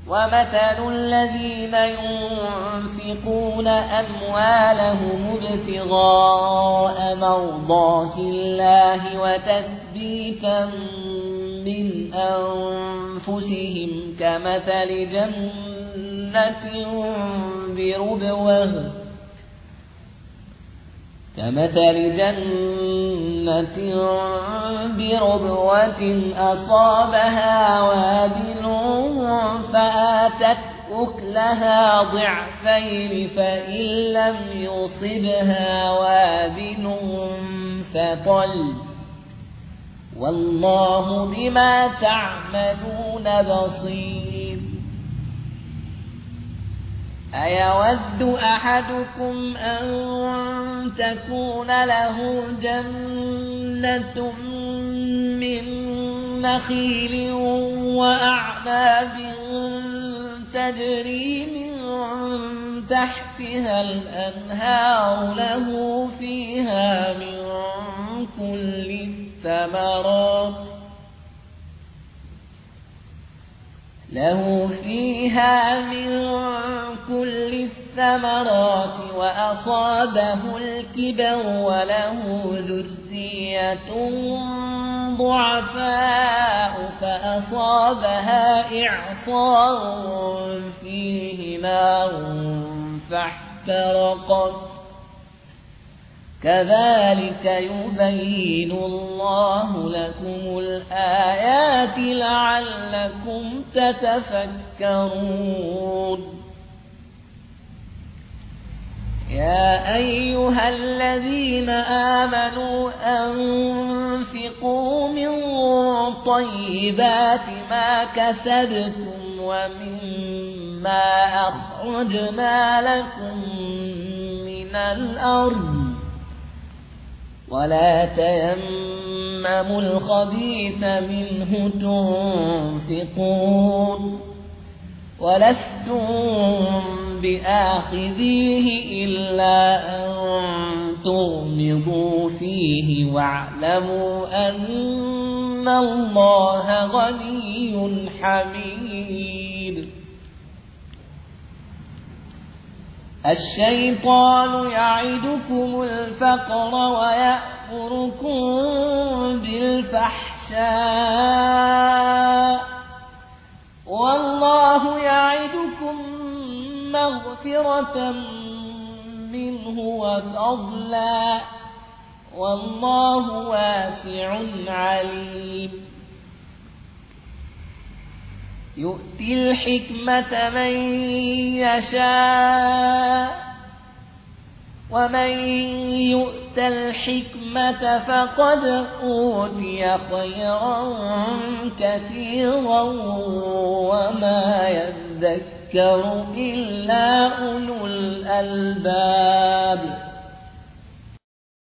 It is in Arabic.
ومثل الذين ينفقون أموالهم ابتغاء مرضات الله وتثبيتا من أنفسهم كمثل جنة بربوة أصابها وابل فآتت أكلها ضعفين فإن لم يصبها وابل فطل والله بما تعملون بصير. أيود أحدكم أن تكون له جنة من نخيل وأعناب تجري من تحتها الأنهار له فيها من كل الثمرات وأصابه الكبر وله ذرية ضعفاء فأصابها إعصار فيه نار فاحترقت كذلك يبين الله لكم الآيات لعلكم تتفكرون. يا أيها الذين آمنوا أنفقوا من طيبات ما كسبتم ومما أخرجنا لكم من الأرض ولا تيمموا الخبيث منه تنفقون ولستم بآخذيه إلا أن تغمضوا فيه واعلموا أن الله غني حميد. الشيطان يعدكم الفقر ويأمركم بالفحشاء والله يعدكم مغفرة منه وفضلا والله واسع عليم. يؤتي الحكمة من يشاء ومن يؤت الحكمة فقد أوتي خيرا كثيرا وما يذكر إلا أولو الألباب.